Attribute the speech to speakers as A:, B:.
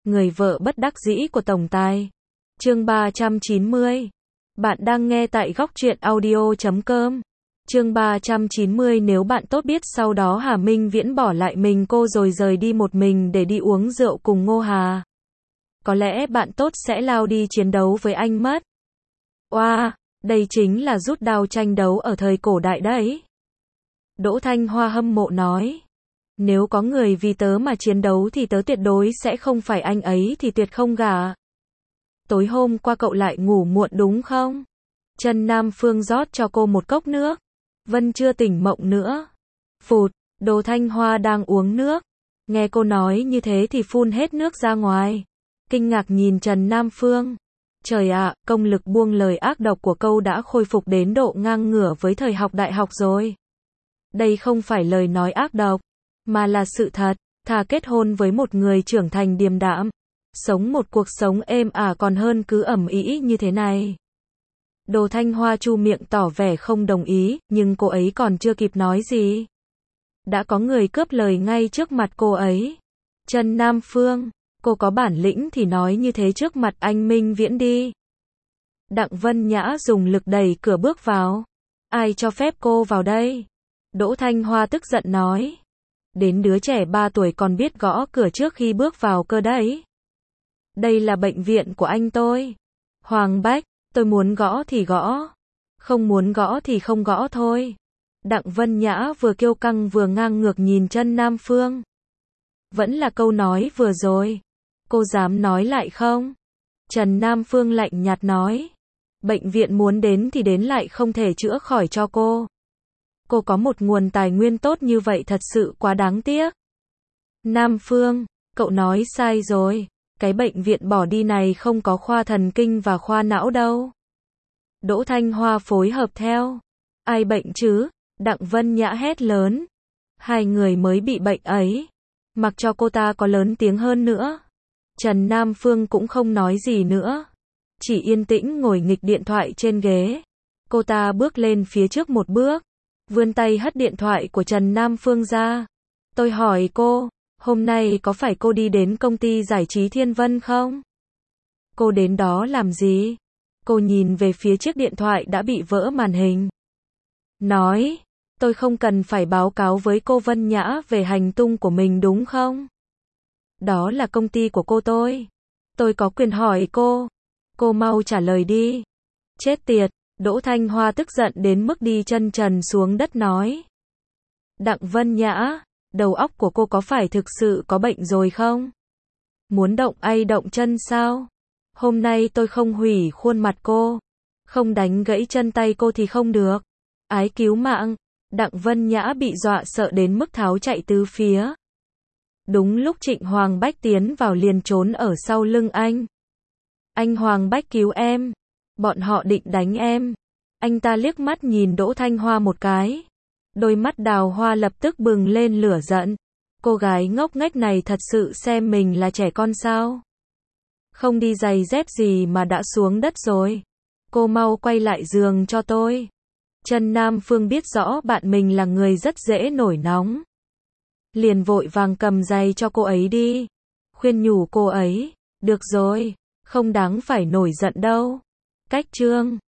A: Người vợ bất đắc dĩ của tổng tài. Chương 390. Bạn đang nghe tại góc truyện audio.com. Chương 390. Nếu bạn tốt biết sau đó Hà Minh Viễn bỏ lại mình cô rồi rời đi một mình để đi uống rượu cùng Ngô Hà, có lẽ bạn tốt sẽ lao đi chiến đấu với anh mất. Oa, đây chính là rút đao tranh đấu ở thời cổ đại đấy. Đỗ Thanh Hoa hâm mộ nói. Nếu có người vì tớ mà chiến đấu thì tớ tuyệt đối sẽ không phải anh ấy thì tuyệt không gả. Tối hôm qua cậu lại ngủ muộn đúng không? Trần Nam Phương rót cho cô một cốc nước. Vân chưa tỉnh mộng nữa. Phụt, Đỗ Thanh Hoa đang uống nước. Nghe cô nói như thế thì phun hết nước ra ngoài. Kinh ngạc nhìn Trần Nam Phương. Trời ạ, công lực buông lời ác độc của câu đã khôi phục đến độ ngang ngửa với thời học đại học rồi. Đây không phải lời nói ác độc, mà là sự thật. Thà kết hôn với một người trưởng thành điềm đạm, sống một cuộc sống êm ả còn hơn cứ ầm ĩ như thế này. Đỗ Thanh Hoa chu miệng tỏ vẻ không đồng ý, nhưng cô ấy còn chưa kịp nói gì, đã có người cướp lời ngay trước mặt cô ấy. Trần Nam Phương, cô có bản lĩnh thì nói như thế trước mặt anh Minh Viễn đi. Đặng Vân Nhã dùng lực đẩy cửa bước vào. Ai cho phép cô vào đây? Đỗ Thanh Hoa tức giận nói. Đến đứa trẻ 3 tuổi còn biết gõ cửa trước khi bước vào cơ đấy. Đây là bệnh viện của anh tôi. Hoàng Bách, tôi muốn gõ thì gõ, không muốn gõ thì không gõ thôi. Đặng Vân Nhã vừa kiêu căng vừa ngang ngược nhìn Trần Nam Phương. Vẫn là câu nói vừa rồi. Cô dám nói lại không? Trần Nam Phương lạnh nhạt nói. Bệnh viện muốn đến thì đến lại không thể chữa khỏi cho cô. Cô có một nguồn tài nguyên tốt như vậy thật sự quá đáng tiếc. Nam Phương, cậu nói sai rồi. Cái bệnh viện bỏ đi này không có khoa thần kinh và khoa não đâu. Đỗ Thanh Hoa phối hợp theo. Ai bệnh chứ? Đặng Vân Nhã hét lớn. Hai người mới bị bệnh ấy. Mặc cho cô ta có lớn tiếng hơn nữa. Trần Nam Phương cũng không nói gì nữa. Chỉ yên tĩnh ngồi nghịch điện thoại trên ghế. Cô ta bước lên phía trước một bước. Vươn tay hất điện thoại của Trần Nam Phương ra. Tôi hỏi cô, hôm nay có phải cô đi đến công ty giải trí Thiên Vân không? Cô đến đó làm gì? Cô nhìn về phía chiếc điện thoại đã bị vỡ màn hình. Nói, tôi không cần phải báo cáo với cô Vân Nhã về hành tung của mình đúng không? Đó là công ty của cô tôi. Tôi có quyền hỏi cô. Cô mau trả lời đi. Chết tiệt, Đỗ Thanh Hoa tức giận đến mức đi chân trần xuống đất nói. Đặng Vân Nhã, đầu óc của cô có phải thực sự có bệnh rồi không? Muốn động ai động chân sao? Hôm nay tôi không hủy khuôn mặt cô, không đánh gãy chân tay cô thì không được. Ái cứu mạng. Đặng Vân Nhã bị dọa sợ đến mức tháo chạy tứ phía. Đúng lúc Trịnh Hoàng Bách tiến vào liền trốn ở sau lưng anh. Anh Hoàng Bách cứu em. Bọn họ định đánh em. Anh ta liếc mắt nhìn Đỗ Thanh Hoa một cái. Đôi mắt đào hoa lập tức bừng lên lửa giận. Cô gái ngốc nghếch này thật sự xem mình là trẻ con sao? Không đi giày dép gì mà đã xuống đất rồi. Cô mau quay lại giường cho tôi. Trần Nam Phương biết rõ bạn mình là người rất dễ nổi nóng. Liền vội vàng cầm giày cho cô ấy đi. Khuyên nhủ cô ấy. Được rồi, không đáng phải nổi giận đâu. Cách chương